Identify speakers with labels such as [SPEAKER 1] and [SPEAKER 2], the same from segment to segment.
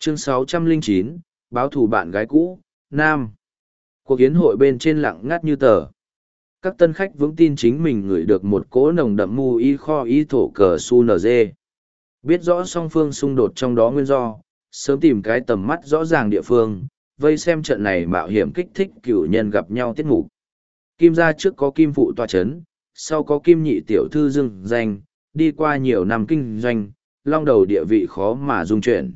[SPEAKER 1] Chương 609, báo thù bạn gái cũ, Nam. Cuộc yến hội bên trên lặng ngắt như tờ. Các tân khách vững tin chính mình ngửi được một cỗ nồng đậm mùi y kho y thổ cờ su nở dê. Biết rõ song phương xung đột trong đó nguyên do, sớm tìm cái tầm mắt rõ ràng địa phương, vây xem trận này mạo hiểm kích thích cửu nhân gặp nhau tiết mục. Kim gia trước có Kim phụ tọa chấn, sau có Kim nhị tiểu thư dưng danh, đi qua nhiều năm kinh doanh, long đầu địa vị khó mà dung chuyển.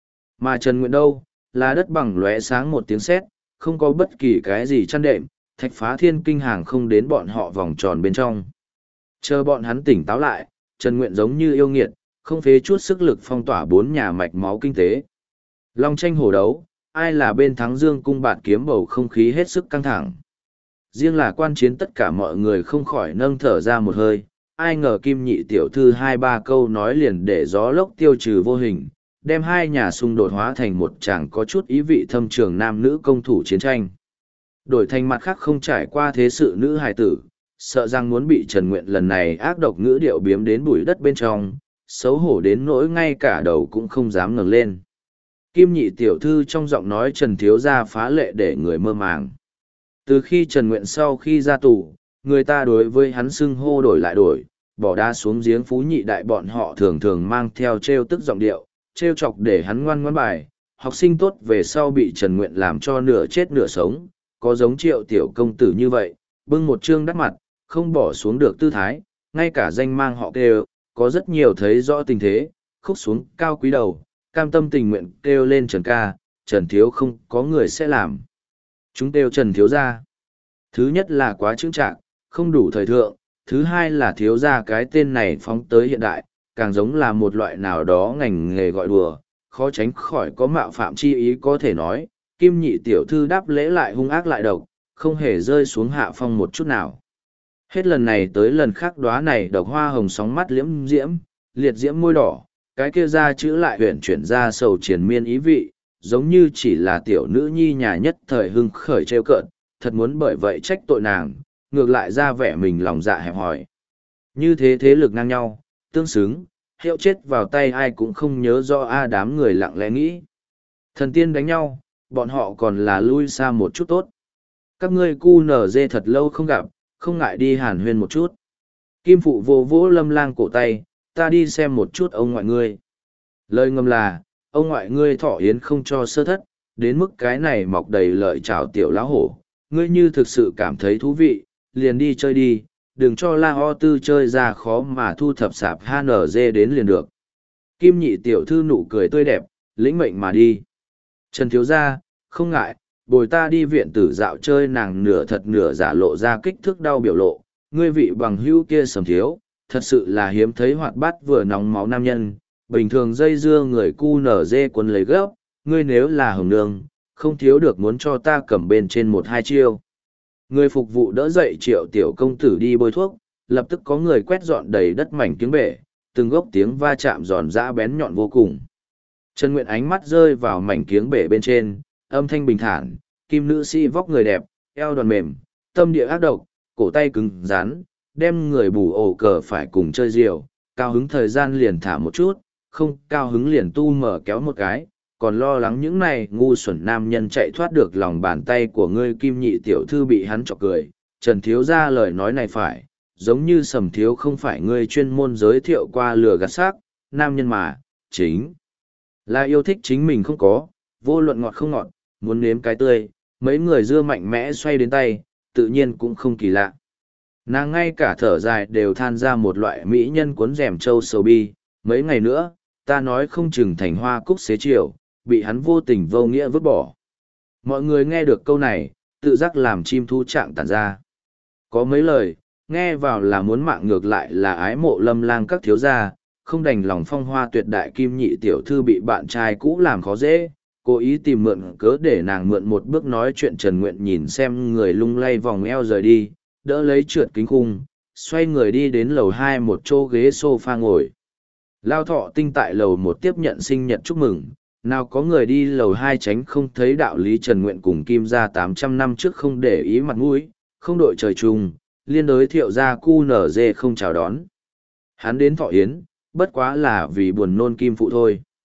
[SPEAKER 1] Mà Trần Nguyện đâu, là đất bằng lóe sáng một tiếng sét, không có bất kỳ cái gì chăn đệm, thạch phá thiên kinh hàng không đến bọn họ vòng tròn bên trong. Chờ bọn hắn tỉnh táo lại, Trần Nguyện giống như yêu nghiệt, không phế chút sức lực phong tỏa 4 nhà mạch máu kinh tế. Long tranh hổ đấu, ai là bên thắng dương cung bạt kiếm, bầu không khí hết sức căng thẳng. Riêng là quan chiến tất cả mọi người không khỏi nâng thở ra một hơi, ai ngờ Kim nhị tiểu thư 2-3 câu nói liền để gió lốc tiêu trừ vô hình, đem hai nhà xung đột hóa thành một chàng có chút ý vị thâm trường nam nữ công thủ chiến tranh. Đổi thành mặt khác không trải qua thế sự nữ hài tử, sợ rằng muốn bị Trần Nguyện lần này ác độc ngữ điệu biếm đến bụi đất bên trong, xấu hổ đến nỗi ngay cả đầu cũng không dám ngẩng lên. Kim nhị tiểu thư trong giọng nói Trần thiếu gia phá lệ để người mơ màng. Từ khi Trần Nguyện sau khi ra tù, người ta đối với hắn xưng hô đổi lại đổi, bỏ đá xuống giếng phú nhị đại bọn họ thường thường mang theo trêu tức giọng điệu, trêu chọc để hắn ngoan ngoãn bài. Học sinh tốt về sau bị Trần Nguyện làm cho nửa chết nửa sống, có giống Triệu tiểu công tử như vậy, bưng một trương đắt mặt, không bỏ xuống được tư thái, ngay cả danh mang họ kêu, có rất nhiều thấy rõ tình thế, khúc xuống cao quý đầu, cam tâm tình nguyện kêu lên Trần ca, Trần thiếu không có người sẽ làm. Chúng kêu Trần thiếu gia. Thứ nhất là quá chững trạng, không đủ thời thượng, thứ hai là thiếu gia cái tên này phóng tới hiện đại, càng giống là một loại nào đó ngành nghề gọi đùa, khó tránh khỏi có mạo phạm chi ý có thể nói, Kim nhị tiểu thư đáp lễ lại hung ác lại độc, không hề rơi xuống hạ phong một chút nào. Hết lần này tới lần khác đóa này độc hoa hồng sóng mắt liễm diễm, liệt diễm môi đỏ, cái kia ra chữ lại huyển chuyển ra sầu triền miên ý vị, giống như chỉ là tiểu nữ nhi nhà nhất thời hưng khởi trêu cợt, thật muốn bởi vậy trách tội nàng, ngược lại ra vẻ mình lòng dạ hẹp hòi. Như thế thế lực ngang nhau, tương xứng, hiệu chết vào tay ai cũng không nhớ rõ đám người lặng lẽ nghĩ. Thần tiên đánh nhau, bọn họ còn là lui xa một chút tốt. Các ngươi cu nở dê thật lâu không gặp, không ngại đi hàn huyên một chút. Kim phụ vô vỗ Lâm Lang cổ tay, ta đi xem một chút ông ngoại ngươi. Lời ngầm là, ông ngoại ngươi thọ yến không cho sơ thất, đến mức cái này mọc đầy lợi chào tiểu lão hổ. Ngươi như thực sự cảm thấy thú vị, liền đi chơi đi, đừng cho La Ho Tư chơi ra khó mà thu thập sạp HNG đến liền được. Kim nhị tiểu thư nụ cười tươi đẹp, lĩnh mệnh mà đi. Trần thiếu gia, không ngại, bồi ta đi viện tử dạo chơi. Nàng nửa thật nửa giả lộ ra kích thước đau biểu lộ, ngươi vị bằng hữu kia Sầm thiếu, thật sự là hiếm thấy hoạt bát vừa nóng máu nam nhân, bình thường dây dưa người cu nở dê quấn lấy gấp, ngươi nếu là hồng nương, không thiếu được muốn cho ta cầm bên trên 1-2 chiêu. Người phục vụ đỡ dậy Triệu tiểu công tử đi bôi thuốc, lập tức có người quét dọn đầy đất mảnh kiếng bể, từng gốc tiếng va chạm giòn giã bén nhọn vô cùng. Trần Nguyện ánh mắt rơi vào mảnh kiếng bể bên trên, âm thanh bình thản, Kim nữ sĩ vóc người đẹp, eo đòn mềm, tâm địa ác độc, cổ tay cứng rắn, đem người bù ổ cờ phải cùng chơi diều, cao hứng thời gian liền thả một chút, không cao hứng liền tu mở kéo một cái, còn lo lắng những này ngu xuẩn nam nhân chạy thoát được lòng bàn tay của ngươi. Kim nhị tiểu thư bị hắn chọc cười, Trần thiếu ra lời nói này phải, giống như Sầm thiếu không phải ngươi chuyên môn giới thiệu qua lừa gạt xác, nam nhân mà, chính là yêu thích chính mình không có, vô luận ngọt không ngọt, muốn nếm cái tươi, mấy người dưa mạnh mẽ xoay đến tay, tự nhiên cũng không kỳ lạ. Nàng ngay cả thở dài đều than ra một loại mỹ nhân cuốn rèm châu sầu bi, mấy ngày nữa, ta nói không chừng thành hoa cúc xế chiều, bị hắn vô tình vô nghĩa vứt bỏ. Mọi người nghe được câu này, tự giác làm chim thú trạng tản ra. Có mấy lời, nghe vào là muốn mạng, ngược lại là ái mộ Lâm Lang các thiếu gia, không đành lòng phong hoa tuyệt đại Kim nhị tiểu thư bị bạn trai cũ làm khó dễ, cố ý tìm mượn cớ để nàng mượn một bước nói chuyện. Trần Nguyện nhìn xem người lung lay vòng eo rời đi, đỡ lấy trượt kính khung, xoay người đi đến lầu 2 một chỗ ghế sofa ngồi. Lao Thọ Tinh tại lầu 1 tiếp nhận sinh nhật chúc mừng, nào có người đi lầu 2 tránh không thấy đạo lý. Trần Nguyện cùng Kim gia 800 năm trước không để ý mặt mũi, không đội trời chung, liên đối thiệu gia cu nở dê không chào đón. Hắn đến thọ yến, bất quá là vì buồn nôn Kim phụ thôi.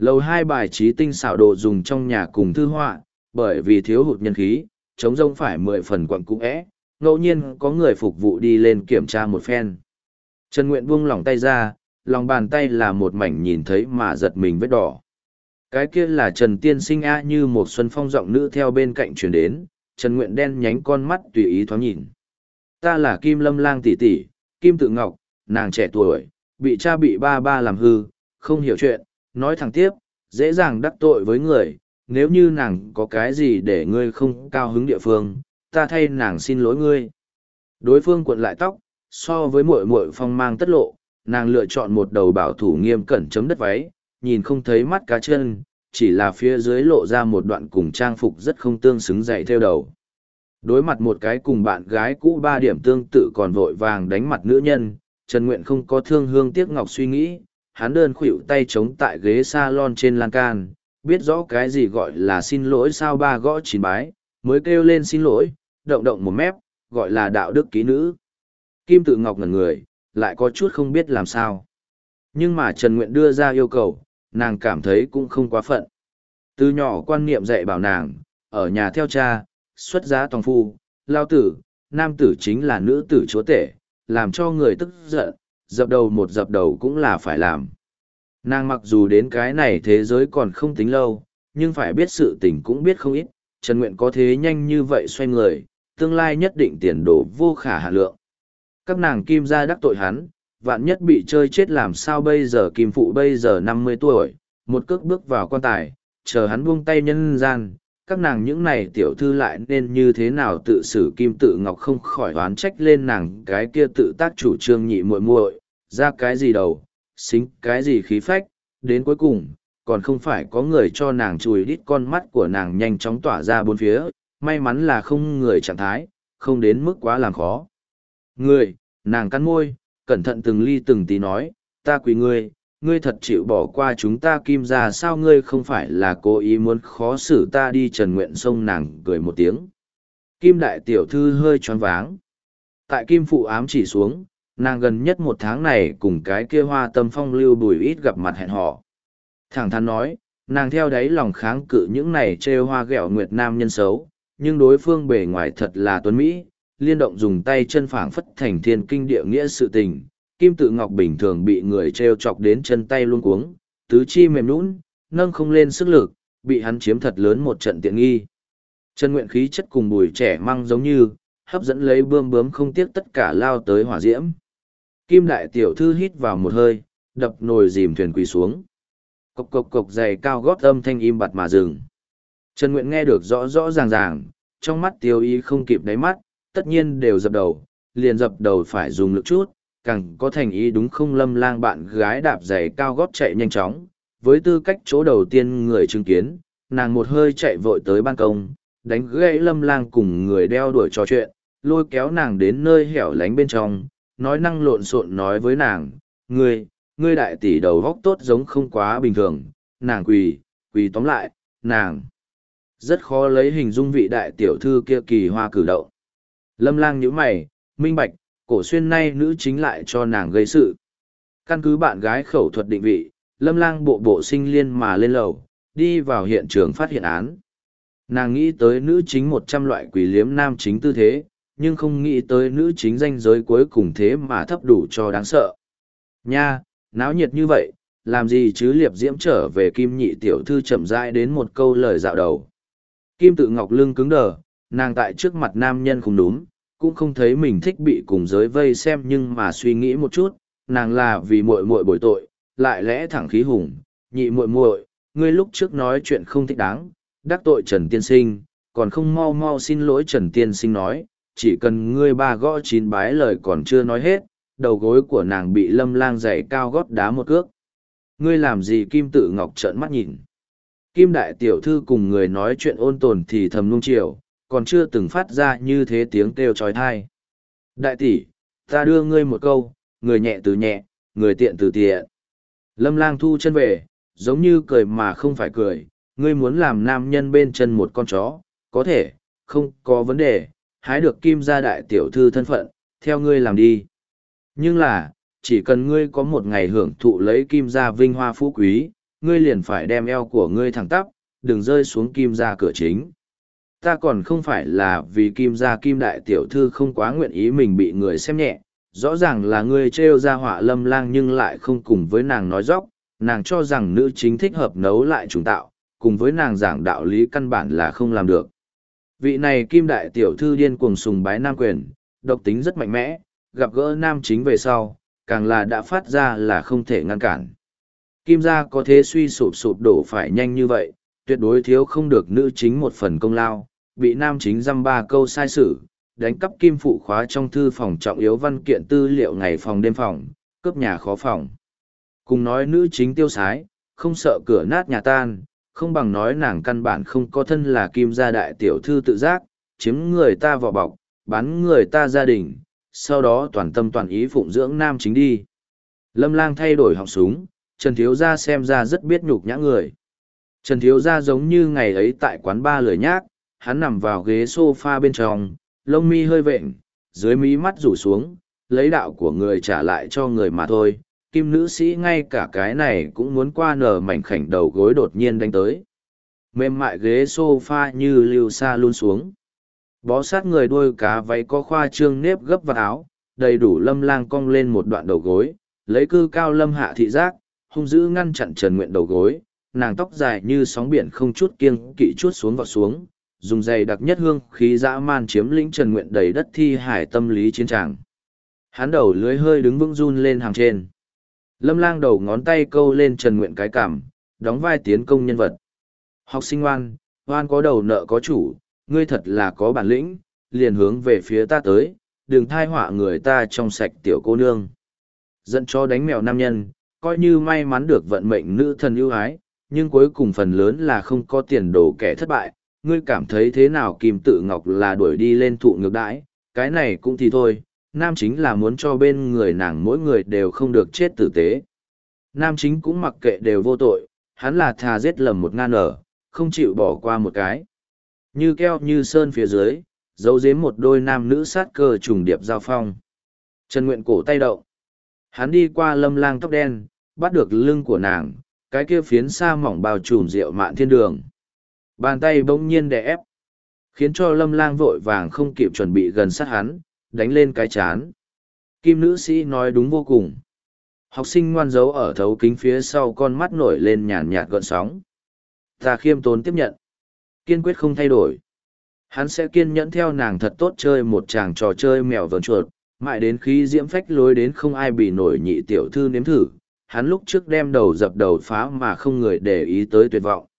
[SPEAKER 1] Lầu 2 bài trí tinh xảo đồ dùng trong nhà cùng thư họa, bởi vì thiếu hụt nhân khí, trống rông phải 10 phần quặng cũ é, ngẫu nhiên có người phục vụ đi lên kiểm tra một phen. Trần Nguyện buông lỏng tay ra, lòng bàn tay là một mảnh nhìn thấy mà giật mình vết đỏ. Cái kia là Trần Tiên Sinh A, như một xuân phong giọng nữ theo bên cạnh chuyển đến, Trần Nguyện đen nhánh con mắt tùy ý thoáng nhìn. Ta là Kim Lâm Lang tỷ tỷ, Kim Tự Ngọc, nàng trẻ tuổi, bị cha bị ba ba làm hư, không hiểu chuyện, nói thẳng tiếp, dễ dàng đắc tội với người, nếu như nàng có cái gì để ngươi không cao hứng địa phương, ta thay nàng xin lỗi ngươi. Đối phương cuộn lại tóc, so với muội muội phong mang tất lộ, nàng lựa chọn một đầu bảo thủ nghiêm cẩn chấm đất váy, nhìn không thấy mắt cá chân, chỉ là phía dưới lộ ra một đoạn cùng trang phục rất không tương xứng dày theo đầu. Đối mặt một cái cùng bạn gái cũ 3 điểm tương tự còn vội vàng đánh mặt nữ nhân, Trần Nguyện không có thương hương tiếc ngọc suy nghĩ, hắn đơn khuỵu tay chống tại ghế salon trên lan can, biết rõ cái gì gọi là xin lỗi sao ba gõ chín bái, mới kêu lên xin lỗi, động động một mép, gọi là đạo đức ký nữ. Kim Tự Ngọc ngẩn người, lại có chút không biết làm sao. Nhưng mà Trần Nguyện đưa ra yêu cầu, nàng cảm thấy cũng không quá phận. Từ nhỏ quan niệm dạy bảo nàng, ở nhà theo cha, xuất giá tòng phu, lao tử, nam tử chính là nữ tử chúa tể, làm cho người tức giận, dập đầu một dập đầu cũng là phải làm. Nàng mặc dù đến cái này thế giới còn không tính lâu, nhưng phải biết sự tình cũng biết không ít, Trần Nguyện có thế nhanh như vậy xoay người, tương lai nhất định tiền đồ vô khả hạn lượng. Các nàng Kim gia đắc tội hắn, vạn nhất bị chơi chết làm sao bây giờ. Kim phụ bây giờ 50 tuổi, một cước bước vào quan tài, chờ hắn buông tay nhân gian, các nàng những này tiểu thư lại nên như thế nào tự xử. Kim Tự Ngọc không khỏi oán trách lên nàng cái kia tự tác chủ trương nhị muội muội, ra cái gì đầu, xính cái gì khí phách, đến cuối cùng, còn không phải có người cho nàng chùi đít. Con mắt của nàng nhanh chóng tỏa ra bốn phía, may mắn là không người trạng thái, không đến mức quá làm khó. Người, nàng cắn môi, cẩn thận từng ly từng tí nói, ta quý ngươi, ngươi thật chịu bỏ qua chúng ta Kim gia sao, ngươi không phải là cố ý muốn khó xử ta đi. Trần Nguyện xông nàng cười một tiếng. Kim đại tiểu thư hơi choáng váng. Tại Kim phụ ám chỉ xuống, nàng gần nhất 1 tháng này cùng cái kia Hoa Tâm Phong Lưu Bùi ít gặp mặt hẹn hò. Thẳng thắn nói, nàng theo đáy lòng kháng cự những này trêu hoa ghẹo nguyệt nam nhân xấu, nhưng đối phương bề ngoài thật là tuấn Mỹ, liên động dùng tay chân phảng phất thành thiên kinh địa nghĩa sự tình. Kim Tự Ngọc bình thường bị người trêu chọc đến chân tay luống cuống, tứ chi mềm nhũn, nâng không lên sức lực, bị hắn chiếm thật lớn một trận tiện nghi. Trần Nguyện khí chất cùng Bùi trẻ măng giống như, hấp dẫn lấy bươm bướm không tiếc tất cả lao tới hỏa diễm. Kim đại tiểu thư hít vào một hơi, đập nồi dìm thuyền quỳ xuống. Cộc cộc cộc giày cao gót âm thanh im bặt mà dừng. Trần Nguyện nghe được rõ rõ ràng ràng, trong mắt tiêu ý không kịp đáy mắt, tất nhiên đều dập đầu, liền dập đầu phải dùng lực chút, càng có thành ý đúng không. Lâm Lang bạn gái đạp giày cao gót chạy nhanh chóng, với tư cách chỗ đầu tiên người chứng kiến, nàng một hơi chạy vội tới ban công, đánh gãy Lâm Lang cùng người đeo đuổi trò chuyện, lôi kéo nàng đến nơi hẻo lánh bên trong, nói năng lộn xộn nói với nàng, ngươi đại tỷ đầu góc tốt giống không quá bình thường. Nàng quỳ tóm lại, nàng rất khó lấy hình dung vị đại tiểu thư kia kỳ hoa cử động. Lâm Lang nhíu mày, minh bạch, Cổ Xuyên nay nữ chính lại cho nàng gây sự. Căn cứ bạn gái khẩu thuật định vị, Lâm Lang bộ bộ sinh liên mà lên lầu, đi vào hiện trường phát hiện án. Nàng nghĩ tới nữ chính 100 loại quỷ liếm nam chính tư thế, nhưng không nghĩ tới nữ chính danh giới cuối cùng thế mà thấp đủ cho đáng sợ. Nha, náo nhiệt như vậy, làm gì chứ. Liệp Diễm trở về. Kim nhị tiểu thư chậm rãi đến một câu lời dạo đầu. Kim Tự Ngọc lưng cứng đờ, nàng tại trước mặt nam nhân không đúng, cũng không thấy mình thích bị cùng giới vây xem, nhưng mà suy nghĩ một chút, nàng là vì muội muội bồi tội, lại lẽ thẳng khí hùng, nhị muội muội, ngươi lúc trước nói chuyện không thích đáng, đắc tội Trần tiên sinh, còn không mau mau xin lỗi. Trần tiên sinh nói, chỉ cần ngươi ba gõ 9 bái lời còn chưa nói hết, đầu gối của nàng bị Lâm Lang giày cao gót đá một cước. Ngươi làm gì? Kim Tự Ngọc trợn mắt nhìn. Kim đại tiểu thư cùng người nói chuyện ôn tồn thì thầm nung chiều, còn chưa từng phát ra như thế tiếng kêu trói thai. Đại tỷ, ta đưa ngươi một câu, người nhẹ từ nhẹ, người tiện từ tiện. Lâm Lang thu chân về, giống như cười mà không phải cười, ngươi muốn làm nam nhân bên chân một con chó, có thể, không có vấn đề, hái được Kim gia đại tiểu thư thân phận, theo ngươi làm đi. Nhưng là, chỉ cần ngươi có một ngày hưởng thụ lấy Kim gia vinh hoa phú quý, ngươi liền phải đem eo của ngươi thẳng tắp, đừng rơi xuống Kim gia cửa chính. Ta còn không phải là vì Kim gia Kim đại tiểu thư không quá nguyện ý mình bị người xem nhẹ, rõ ràng là ngươi trêu ra họa Lâm Lang nhưng lại không cùng với nàng nói dóc, nàng cho rằng nữ chính thích hợp nấu lại trùng tạo, cùng với nàng giảng đạo lý căn bản là không làm được. Vị này Kim đại tiểu thư điên cuồng sùng bái nam quyền, độc tính rất mạnh mẽ, gặp gỡ nam chính về sau, càng là đã phát ra là không thể ngăn cản. Kim gia có thế suy sụp sụp đổ phải nhanh như vậy, tuyệt đối thiếu không được nữ chính một phần công lao, bị nam chính dăm ba câu sai sử, đánh cắp kim phụ khóa trong thư phòng trọng yếu văn kiện tư liệu ngày phòng đêm phòng, cướp nhà khó phòng. Cùng nói nữ chính tiêu sái, không sợ cửa nát nhà tan, không bằng nói nàng căn bản không có thân là Kim gia đại tiểu thư tự giác, chiếm người ta vỏ bọc, bán người ta gia đình, sau đó toàn tâm toàn ý phụng dưỡng nam chính đi. Lâm Lang thay đổi họng súng, Trần Thiếu Gia xem ra rất biết nhục nhã người. Trần Thiếu Gia giống như ngày ấy tại quán ba lười nhác, hắn nằm vào ghế sofa bên trong, lông mi hơi vện, dưới mí mắt rủ xuống, lấy đạo của người trả lại cho người mà thôi. Kim nữ sĩ ngay cả cái này cũng muốn qua nở mảnh khảnh đầu gối đột nhiên đánh tới. Mềm mại ghế sofa như lưu sa luôn xuống. Bó sát người đuôi cá váy có khoa trương nếp gấp vào áo, đầy đủ Lâm Lang cong lên một đoạn đầu gối, lấy cư cao lâm hạ thị giác, hung dữ ngăn chặn Trần Nguyện đầu gối, nàng tóc dài như sóng biển không chút kiêng kỵ chuốt xuống vọt xuống, dùng giày đặc nhất hương khí dã man chiếm lĩnh Trần Nguyện đầy đất thi hải tâm lý chiến tràng. Hắn đầu lưới hơi đứng vững run lên hàng trên. Lâm Lang đầu ngón tay câu lên Trần Nguyện cái cằm, đóng vai tiến công nhân vật. Học sinh ngoan, ngoan có đầu nợ có chủ, ngươi thật là có bản lĩnh, liền hướng về phía ta tới, đừng thai họa người ta trong sạch tiểu cô nương. Dẫn cho đánh mèo nam nhân, coi như may mắn được vận mệnh nữ thần ưu ái, nhưng cuối cùng phần lớn là không có tiền đồ kẻ thất bại. Ngươi cảm thấy thế nào Kim Tự Ngọc là đuổi đi lên thụ ngược đãi, cái này cũng thì thôi, nam chính là muốn cho bên người nàng mỗi người đều không được chết tử tế. Nam chính cũng mặc kệ đều vô tội, hắn là thà giết lầm một ngàn ở, không chịu bỏ qua một cái. Như keo như sơn phía dưới, giấu giếm một đôi nam nữ sát cơ trùng điệp giao phong. Trần Nguyện cổ tay động. Hắn đi qua Lâm Lang tóc đen, bắt được lưng của nàng, cái kia phiến sa mỏng bao trùm rượu mạn thiên đường. Bàn tay bỗng nhiên đè ép, khiến cho Lâm Lang vội vàng không kịp chuẩn bị gần sát hắn, đánh lên cái chán. Kim nữ sĩ nói đúng vô cùng. Học sinh ngoan giấu ở thấu kính phía sau con mắt nổi lên nhàn nhạt gợn sóng. Ta khiêm tốn tiếp nhận. Kiên quyết không thay đổi. Hắn sẽ kiên nhẫn theo nàng thật tốt chơi một chàng trò chơi mèo vờn chuột, mãi đến khi diễm phách lối đến không ai bị nổi nhị tiểu thư nếm thử. Hắn lúc trước đem đầu dập đầu phá mà không người để ý tới tuyệt vọng.